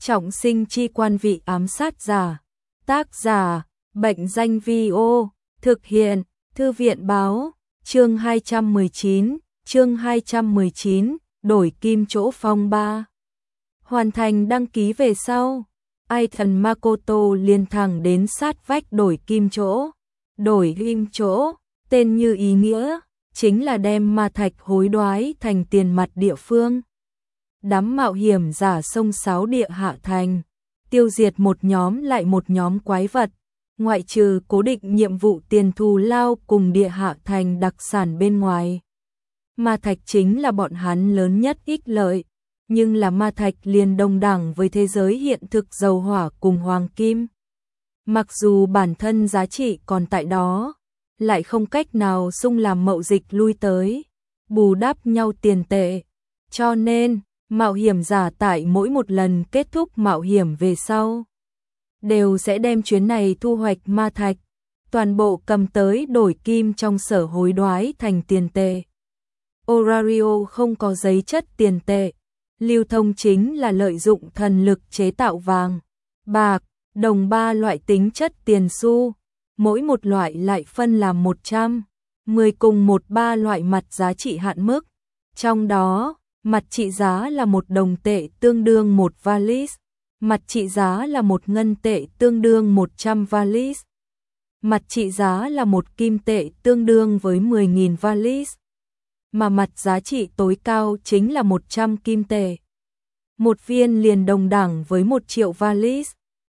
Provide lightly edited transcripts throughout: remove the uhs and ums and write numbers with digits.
Trọng sinh chi quan vị ám sát giả. Tác giả, Bệnh danh Vi-ô. Thực hiện, Thư viện báo. Chương 219, đổi kim chỗ phong 3. Hoàn thành đăng ký về sau, Aitan Makoto liền thẳng đến sát vách đổi kim chỗ. Đổi kim chỗ, tên như ý nghĩa, chính là đem ma thạch hối đoái thành tiền mặt địa phương. Đám mạo hiểm giả sông Sáo địa hạ thành, tiêu diệt một nhóm lại một nhóm quái vật, ngoại trừ cố định nhiệm vụ tiền thù lao cùng địa hạ thành đặc sản bên ngoài. Ma thạch chính là bọn hắn lớn nhất ích lợi, nhưng là ma thạch liền đồng đẳng với thế giới hiện thực dầu hỏa cùng hoàng kim. Mặc dù bản thân giá trị còn tại đó, lại không cách nào xung làm mậu dịch lui tới, bù đắp nhau tiền tệ. Cho nên, mạo hiểm giả tại mỗi một lần kết thúc mạo hiểm về sau, đều sẽ đem chuyến này thu hoạch ma thạch, toàn bộ cầm tới đổi kim trong sở hối đoái thành tiền tệ. Orario không có giấy chất tiền tệ, lưu thông chính là lợi dụng thần lực chế tạo vàng, bạc, đồng ba loại tính chất tiền xu, mỗi một loại lại phân làm 100, 10 cùng 13 loại mặt giá trị hạn mức, trong đó, mặt trị giá là 1 đồng tệ tương đương 1 valis, mặt trị giá là 1 ngân tệ tương đương 100 valis, mặt trị giá là 1 kim tệ tương đương với 10.000 valis, mà mặt giá trị tối cao chính là 100 kim tệ. Một viên liền đồng đẳng với 1 triệu valis,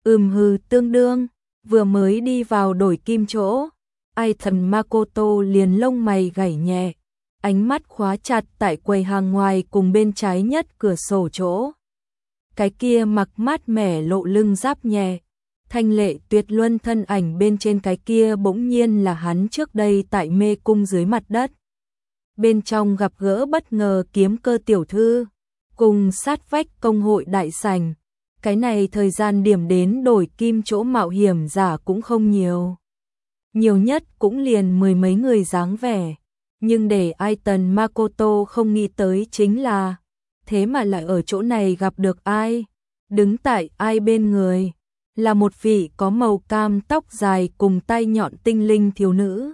tương đương, vừa mới đi vào đổi kim chỗ, Aitan Makoto liền lông mày gảy nhẹ, ánh mắt khóa chặt tại quầy hàng ngoài cùng bên trái nhất cửa sổ chỗ. Cái kia mặc mát mẻ lộ lưng giáp nhẹ, thanh lệ tuyệt luân thân ảnh bên trên cái kia bỗng nhiên là hắn trước đây tại mê cung dưới mặt đất. Bên trong gặp gỡ bất ngờ kiếm cơ tiểu thư, cùng sát vách công hội đại sảnh. Cái này thời gian điểm đến đổi kim chỗ mạo hiểm giả cũng không nhiều. Nhiều nhất cũng liền 10 mấy người dáng vẻ. Nhưng để Aitan Makoto không nghĩ tới chính là, thế mà lại ở chỗ này gặp được ai. Đứng tại ai bên người, là một vị có màu cam tóc dài cùng tay nhọn tinh linh thiếu nữ.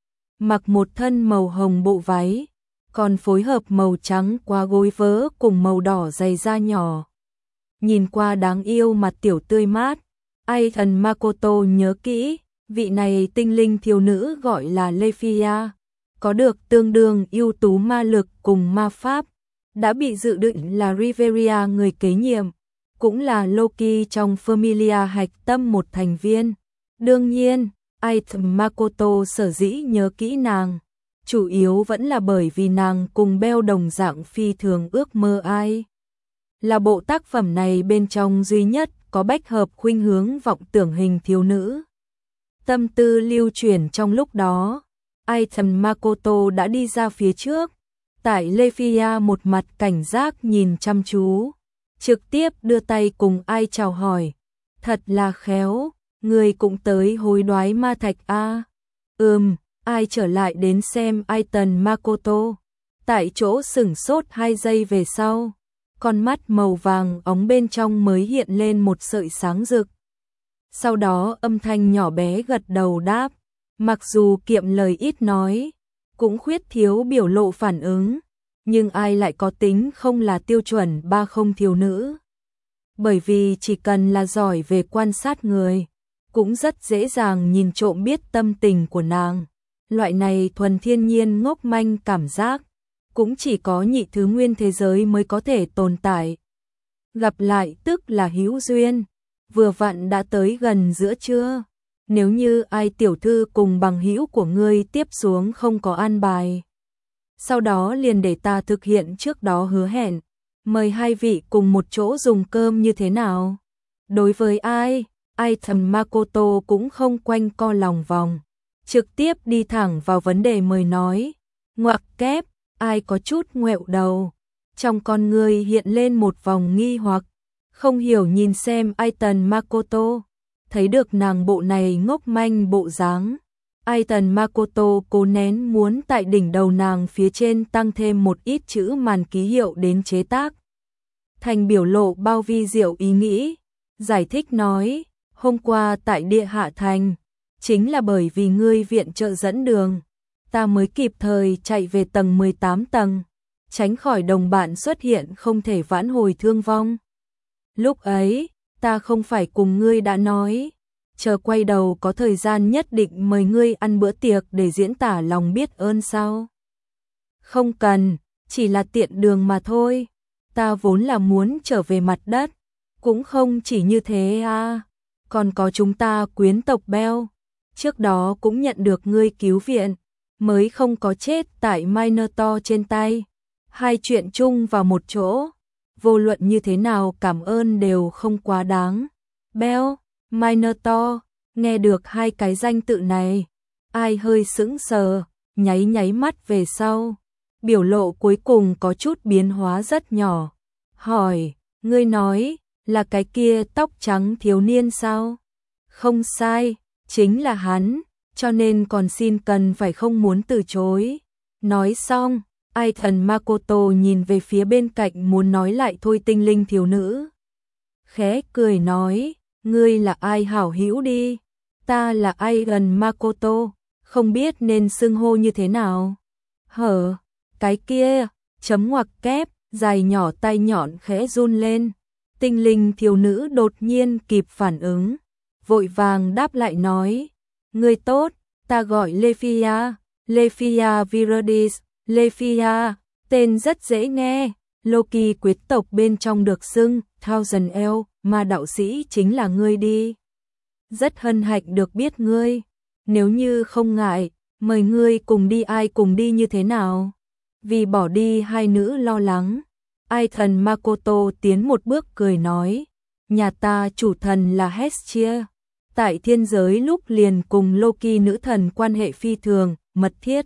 Mặc một thân màu hồng bộ váy, còn phối hợp màu trắng qua gối vớ cùng màu đỏ giày da nhỏ. Nhìn qua đáng yêu mặt tiểu tươi mát, Aitan Makoto nhớ kỹ, vị này tinh linh thiếu nữ gọi là Lephia, có được tương đương ưu tú ma lực cùng ma pháp, đã bị dự định là Riveria người kế nhiệm, cũng là Loki trong Familia hạch tâm một thành viên. Đương nhiên, Aitan Makoto sở dĩ nhớ kỹ nàng, chủ yếu vẫn là bởi vì nàng cùng Bell đồng dạng phi thường ước mơ ai. Là bộ tác phẩm này bên trong duy nhất có bách hợp khuynh hướng vọng tưởng hình thiếu nữ. Tâm tư lưu chuyển trong lúc đó, Aitan Makoto đã đi ra phía trước, tại Lephia một mặt cảnh giác nhìn chăm chú, trực tiếp đưa tay cùng ai chào hỏi. Thật là khéo, người cũng tới hối đoái ma thạch a. Ai trở lại đến xem Aitan Makoto, tại chỗ sửng sốt 2 giây về sau. Con mắt màu vàng óng bên trong mới hiện lên một sợi sáng rực. Sau đó âm thanh nhỏ bé gật đầu đáp, mặc dù kiệm lời ít nói, cũng khuyết thiếu biểu lộ phản ứng, nhưng ai lại có tính không là tiêu chuẩn 30 thiếu nữ. Bởi vì chỉ cần là giỏi về quan sát người, cũng rất dễ dàng nhìn trộm biết tâm tình của nàng. Loại này thuần thiên nhiên ngốc manh cảm giác, cũng chỉ có nhị thứ nguyên thế giới mới có thể tồn tại. Gặp lại tức là hữu duyên, vừa vặn đã tới gần giữa trưa. Nếu như ai tiểu thư cùng bằng hữu của ngươi tiếp xuống không có an bài, sau đó liền để ta thực hiện trước đó hứa hẹn, mời hai vị cùng một chỗ dùng cơm như thế nào? Đối với Aitan Makoto cũng không quanh co lòng vòng, trực tiếp đi thẳng vào vấn đề mời nói. Ngoặc kép, ai có chút ngoẹo đầu, trong con người hiện lên một vòng nghi hoặc, không hiểu nhìn xem Aitan Makoto, thấy được nàng bộ này ngốc manh bộ dáng. Aitan Makoto cố nén muốn tại đỉnh đầu nàng phía trên tăng thêm một ít chữ màn ký hiệu đến chế tác. Thành biểu lộ bao vi diệu ý nghĩ, giải thích nói, hôm qua tại địa hạ thành, chính là bởi vì ngươi viện trợ dẫn đường, ta mới kịp thời chạy về tầng 18 tầng, tránh khỏi đồng bạn xuất hiện không thể vãn hồi thương vong. Lúc ấy, ta không phải cùng ngươi đã nói, chờ quay đầu có thời gian nhất định mời ngươi ăn bữa tiệc để diễn tả lòng biết ơn sao? Không cần, chỉ là tiện đường mà thôi, ta vốn là muốn trở về mặt đất, cũng không chỉ như thế à, còn có chúng ta quyến tộc Bell, trước đó cũng nhận được ngươi cứu viện, mới không có chết tại Minotaur trên tay, hai chuyện chung vào một chỗ, vô luận như thế nào cảm ơn đều không quá đáng. Bell, Minotaur, nghe được hai cái danh tự này, ai hơi sững sờ, nháy nháy mắt về sau, biểu lộ cuối cùng có chút biến hóa rất nhỏ, hỏi, ngươi nói, là cái kia tóc trắng thiếu niên sao? Không sai, chính là hắn, cho nên còn xin cần phải không muốn từ chối. Nói xong, Aiton Makoto nhìn về phía bên cạnh muốn nói lại thôi tinh linh thiếu nữ. Khẽ cười nói, ngươi là ai hảo hữu đi, ta là Aiton Makoto, không biết nên xưng hô như thế nào. Hở, cái kia, chấm ngoặc kép, dài nhỏ tay nhọn khẽ run lên. Tinh linh thiếu nữ đột nhiên kịp phản ứng, vội vàng đáp lại nói, ngươi tốt, ta gọi Lephia, Lephia Viridis, Lephia, tên rất dễ nghe, Loki quyết tộc bên trong được xưng Thousand El, mà đạo sĩ chính là ngươi đi. Rất hân hạnh được biết ngươi, nếu như không ngại, mời ngươi cùng đi, ai cùng đi như thế nào? Vì bỏ đi hai nữ lo lắng, Aiton Makoto tiến một bước cười nói, nhà ta chủ thần là Hestia, tại thiên giới lúc liền cùng Loki nữ thần quan hệ phi thường, mật thiết.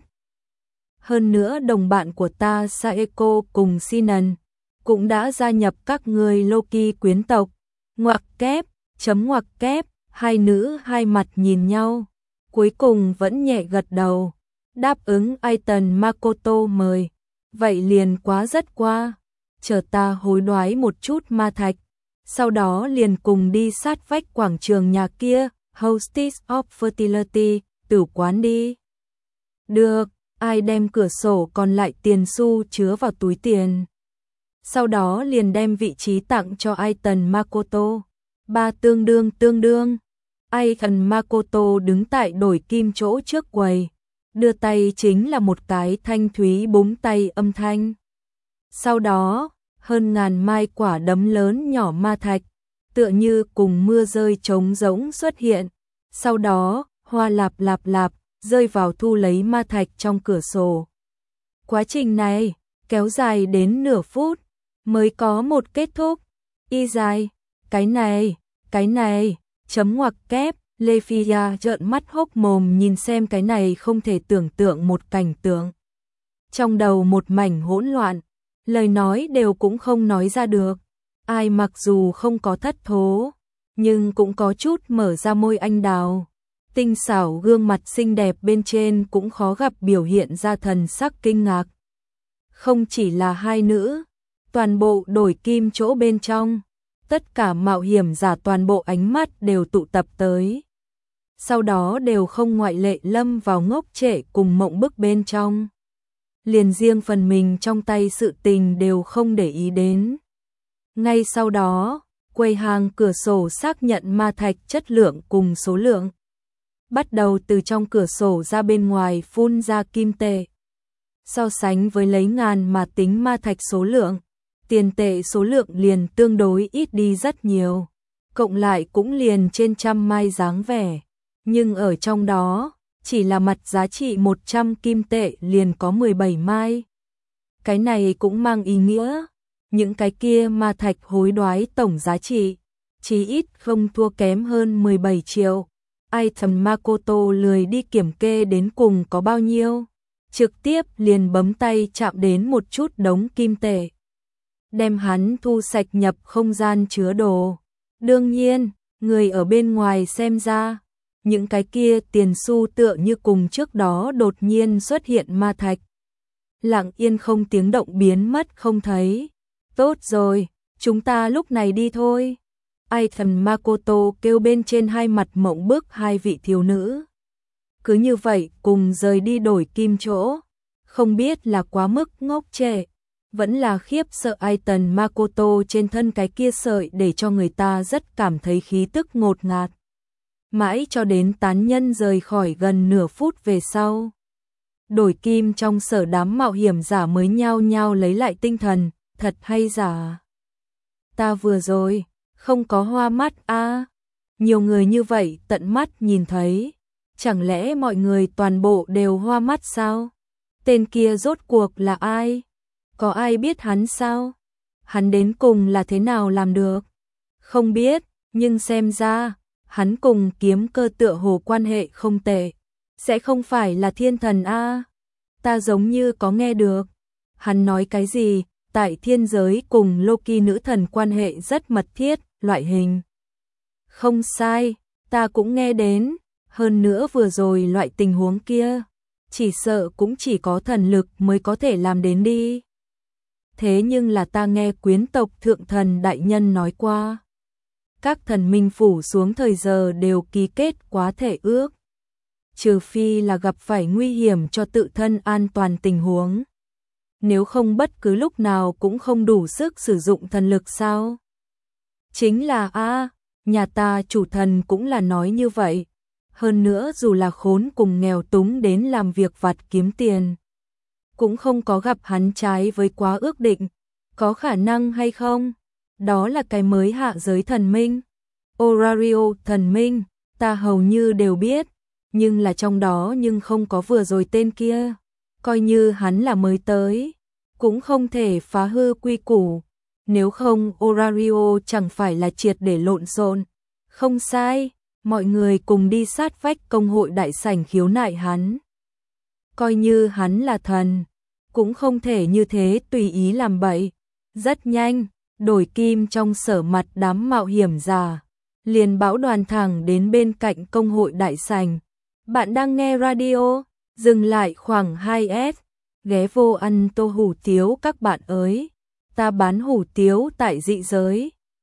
Hơn nữa đồng bạn của ta Saeko cùng Sinan cũng đã gia nhập các người Loki quyến tộc. Ngoặc kép, chấm ngoặc kép, hai nữ hai mặt nhìn nhau, cuối cùng vẫn nhẹ gật đầu, đáp ứng Aiton Makoto mời, vậy liền quá rất qua, chờ ta hối đoái một chút ma thạch, sau đó liền cùng đi sát vách quảng trường nhà kia, Hostess of Fertility, tử quán đi. Được, ai đem cửa sổ còn lại tiền xu chứa vào túi tiền. Sau đó liền đem vị trí tặng cho Aiton Makoto. Ba tương đương. Aiton Makoto đứng tại đổi kim chỗ trước quầy, đưa tay chính là một cái thanh thúy búng tay âm thanh. Sau đó, hơn ngàn mai quả đấm lớn nhỏ ma thạch, tựa như cùng mưa rơi trống rỗng xuất hiện. Sau đó, hoa lạp, rơi vào thu lấy ma thạch trong cửa sổ. Quá trình này, kéo dài đến nửa phút, mới có một kết thúc. Y dài, cái này, chấm ngoặc kép, Lephia trợn mắt hốc mồm nhìn xem cái này không thể tưởng tượng một cảnh tượng. Trong đầu một mảnh hỗn loạn, lời nói đều cũng không nói ra được. Ai mặc dù không có thất thố, nhưng cũng có chút mở ra môi anh đào. Tinh xảo gương mặt xinh đẹp bên trên cũng khó gặp biểu hiện ra thần sắc kinh ngạc. Không chỉ là hai nữ, toàn bộ đổi kim chỗ bên trong, tất cả mạo hiểm giả toàn bộ ánh mắt đều tụ tập tới. Sau đó đều không ngoại lệ lâm vào ngốc trệ cùng mộng bức bên trong. Liền riêng phần mình trong tay sự tình đều không để ý đến. Ngay sau đó, quầy hàng cửa sổ xác nhận ma thạch chất lượng cùng số lượng. Bắt đầu từ trong cửa sổ ra bên ngoài phun ra kim tệ. So sánh với lấy ngàn mà tính ma thạch số lượng, tiền tệ số lượng liền tương đối ít đi rất nhiều. Cộng lại cũng liền trên trăm mai dáng vẻ. Nhưng ở trong đó, chỉ là mặt giá trị 100 kim tệ liền có 17 mai. Cái này cũng mang ý nghĩa, những cái kia ma thạch hối đoái tổng giá trị, chí ít không thua kém hơn 17 triệu. Aiton Makoto lười đi kiểm kê đến cùng có bao nhiêu, trực tiếp liền bấm tay chạm đến một chút đống kim tệ. Đem hắn thu sạch nhập không gian chứa đồ. Đương nhiên, người ở bên ngoài xem ra, những cái kia tiền xu tựa như cùng trước đó đột nhiên xuất hiện ma thạch. Lặng yên không tiếng động biến mất không thấy. Tốt rồi, chúng ta lúc này đi thôi. Ai thần Makoto kêu bên trên, hai mặt mộng bức hai vị thiếu nữ. Cứ như vậy cùng rời đi đổi kim chỗ. Không biết là quá mức ngốc trệ, vẫn là khiếp sợ ai thần Makoto trên thân cái kia sợi để cho người ta rất cảm thấy khí tức ngột ngạt. Mãi cho đến tán nhân rời khỏi gần nửa phút về sau. Đổi kim trong sở đám mạo hiểm giả mới nhao nhao lấy lại tinh thần, thật hay giả. Ta vừa rồi, không có hoa mắt a. Nhiều người như vậy tận mắt nhìn thấy. Chẳng lẽ mọi người toàn bộ đều hoa mắt sao? Tên kia rốt cuộc là ai? Có ai biết hắn sao? Hắn đến cùng là thế nào làm được? Không biết, nhưng xem ra, hắn cùng kiếm cơ tựa hồ quan hệ không tệ. Sẽ không phải là thiên thần a? Ta giống như có nghe được. Hắn nói cái gì? Tại thiên giới cùng Loki nữ thần quan hệ rất mật thiết, loại hình. Không sai, ta cũng nghe đến. Hơn nữa vừa rồi loại tình huống kia, chỉ sợ cũng chỉ có thần lực mới có thể làm đến đi. Thế nhưng là ta nghe quyến tộc thượng thần đại nhân nói qua. Các thần minh phủ xuống thời giờ đều ký kết quá thể ước. Trừ phi là gặp phải nguy hiểm cho tự thân an toàn tình huống. Nếu không bất cứ lúc nào cũng không đủ sức sử dụng thần lực sao? Chính là nhà ta chủ thần cũng là nói như vậy. Hơn nữa dù là khốn cùng nghèo túng đến làm việc vặt kiếm tiền, cũng không có gặp hắn trái với quá ước định. Có khả năng hay không? Đó là cái mới hạ giới thần minh. Orario thần minh, ta hầu như đều biết, nhưng là trong đó nhưng không có vừa rồi tên kia. Coi như hắn là mới tới, cũng không thể phá hư quy củ. Nếu không Orario chẳng phải là triệt để lộn xộn. Không sai, mọi người cùng đi sát vách công hội đại sảnh khiếu nại hắn. Coi như hắn là thần, cũng không thể như thế tùy ý làm bậy. Rất nhanh, đổi kim trong sở mặt đám mạo hiểm giả, liền bão đoàn thẳng đến bên cạnh công hội đại sảnh. Bạn đang nghe radio, dừng lại khoảng 2S, ghé vô ăn tô hủ tiếu các bạn ơi. Ta bán hủ tiếu tại dị giới.